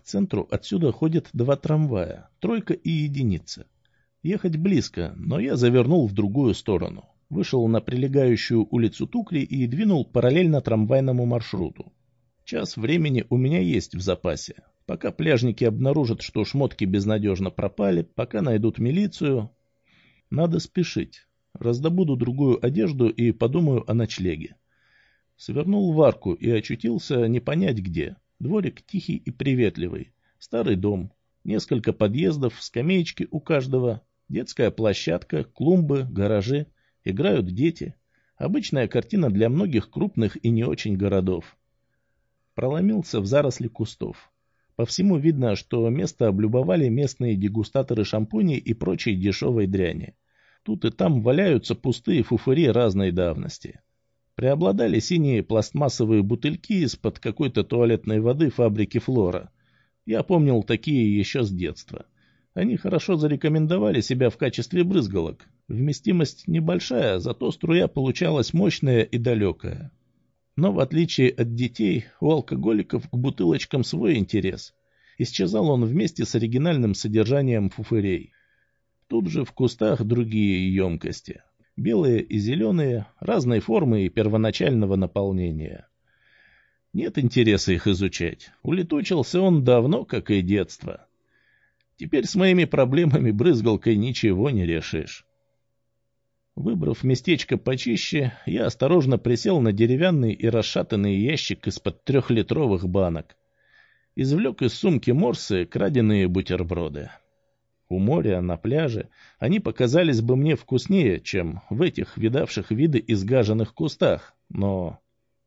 центру отсюда ходят 2 трамвая, 3 и единица. Ехать близко, но я завернул в другую сторону. Вышел на прилегающую улицу Тукри и двинул параллельно трамвайному маршруту. Час времени у меня есть в запасе. Пока пляжники обнаружат, что шмотки безнадежно пропали, пока найдут милицию. Надо спешить. Раздобуду другую одежду и подумаю о ночлеге. Свернул в арку и очутился не понять где. Дворик тихий и приветливый. Старый дом. Несколько подъездов, скамеечки у каждого. Детская площадка, клумбы, гаражи. Играют дети. Обычная картина для многих крупных и не очень городов. Проломился в заросли кустов. По всему видно, что место облюбовали местные дегустаторы шампуней и прочей дешевой дряни. Тут и там валяются пустые фуфыри разной давности. Преобладали синие пластмассовые бутыльки из-под какой-то туалетной воды фабрики «Флора». Я помнил такие еще с детства. Они хорошо зарекомендовали себя в качестве брызгалок. Вместимость небольшая, зато струя получалась мощная и далекая. Но в отличие от детей, у алкоголиков к бутылочкам свой интерес. Исчезал он вместе с оригинальным содержанием фуфырей. Тут же в кустах другие емкости. Белые и зеленые, разной формы и первоначального наполнения. Нет интереса их изучать. Улетучился он давно, как и детство. Теперь с моими проблемами брызгалкой ничего не решишь. Выбрав местечко почище, я осторожно присел на деревянный и расшатанный ящик из-под 3-литровых банок. Извлек из сумки морсы краденые бутерброды. У моря, на пляже, они показались бы мне вкуснее, чем в этих видавших виды изгаженных кустах, но...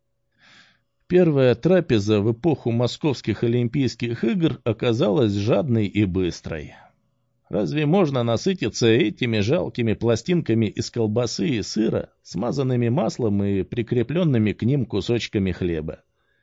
Первая трапеза в эпоху московских Олимпийских игр оказалась жадной и быстрой. Разве можно насытиться этими жалкими пластинками из колбасы и сыра, смазанными маслом и прикрепленными к ним кусочками хлеба?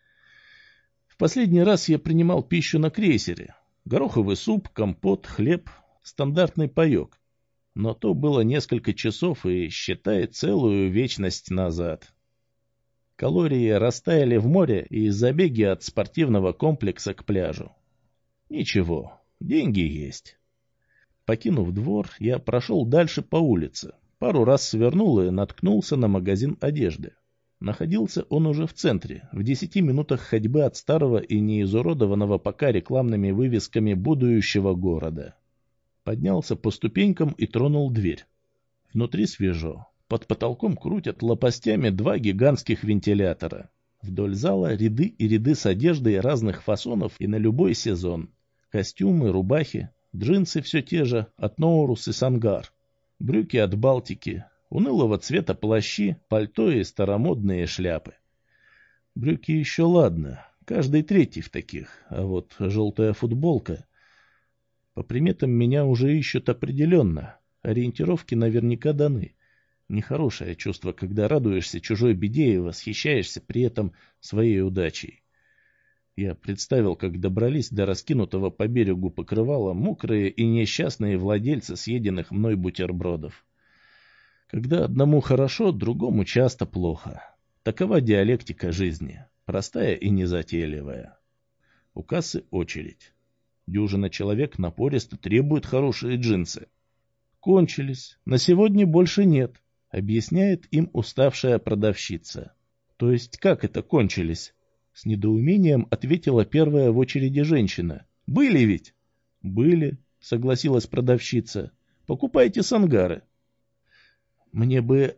В последний раз я принимал пищу на крейсере. Гороховый суп, компот, хлеб, стандартный паек. Но то было несколько часов и, считай, целую вечность назад. Калории растаяли в море и забеги от спортивного комплекса к пляжу. Ничего, деньги есть. Покинув двор, я прошел дальше по улице. Пару раз свернул и наткнулся на магазин одежды. Находился он уже в центре, в 10 минутах ходьбы от старого и неизуродованного пока рекламными вывесками будущего города. Поднялся по ступенькам и тронул дверь. Внутри свежо. Под потолком крутят лопастями 2 гигантских вентилятора. Вдоль зала ряды и ряды с одеждой разных фасонов и на любой сезон. Костюмы, рубахи, джинсы все те же, от Ноурус и Сангар. Брюки от Балтики, унылого цвета плащи, пальто и старомодные шляпы. Брюки еще ладно, каждый третий в таких, а вот желтая футболка... По приметам меня уже ищут определенно, ориентировки наверняка даны. Нехорошее чувство, когда радуешься чужой беде и восхищаешься при этом своей удачей. Я представил, как добрались до раскинутого по берегу покрывала мокрые и несчастные владельцы съеденных мной бутербродов. Когда одному хорошо, другому часто плохо. Такова диалектика жизни, простая и незатейливая. У кассы очередь. Дюжина человек напористо требует хорошие джинсы. Кончились, на сегодня больше нет. Объясняет им уставшая продавщица. То есть как это кончились? С недоумением ответила первая в очереди женщина. Были ведь? Были, согласилась продавщица. Покупайте сангары. Мне бы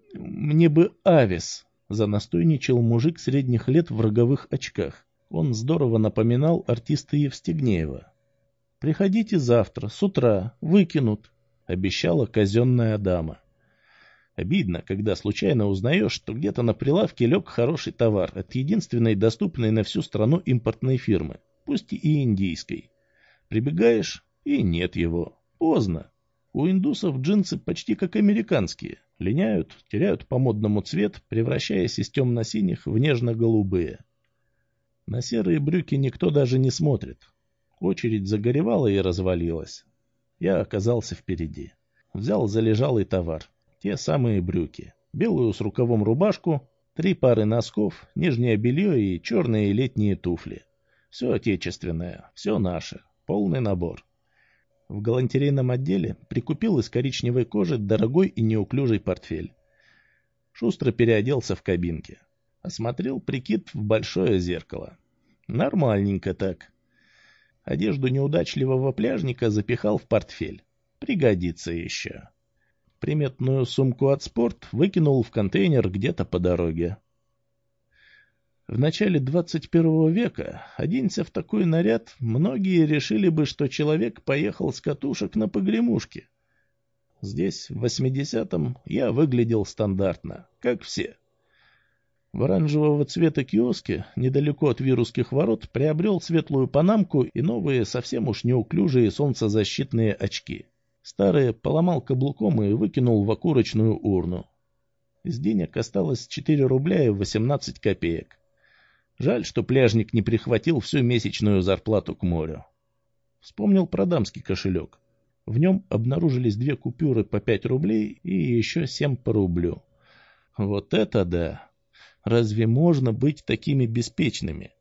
авис, занастойничал мужик средних лет в роговых очках. Он здорово напоминал артиста Евстигнеева. Приходите завтра, с утра, выкинут, обещала казенная дама. Обидно, когда случайно узнаешь, что где-то на прилавке лег хороший товар от единственной доступной на всю страну импортной фирмы, пусть и индийской. Прибегаешь, и нет его. Поздно. У индусов джинсы почти как американские. Линяют, теряют по-модному цвет, превращаясь из темно-синих в нежно-голубые. На серые брюки никто даже не смотрит. Очередь загоревала и развалилась. Я оказался впереди. Взял залежалый товар. Те самые брюки. Белую с рукавом рубашку, 3 пары носков, нижнее белье и черные летние туфли. Все отечественное, все наше, полный набор. В галантерейном отделе прикупил из коричневой кожи дорогой и неуклюжий портфель. Шустро переоделся в кабинке. Осмотрел прикид в большое зеркало. Нормальненько так. Одежду неудачливого пляжника запихал в портфель. Пригодится еще. Приметную сумку от спорт выкинул в контейнер где-то по дороге. В начале 21 века, оденься в такой наряд, многие решили бы, что человек поехал с катушек на погремушке. Здесь, в 80-м, я выглядел стандартно, как все. В оранжевого цвета киоске, недалеко от Вирусских ворот, приобрел светлую панамку и новые, совсем уж неуклюжие солнцезащитные очки. Старые поломал каблуком и выкинул в окурочную урну. Из денег осталось 4 рубля и 18 копеек. Жаль, что пляжник не прихватил всю месячную зарплату к морю. Вспомнил про дамский кошелек. В нем обнаружились 2 купюры по 5 рублей и еще 7 по рублю. Вот это да! Разве можно быть такими беспечными?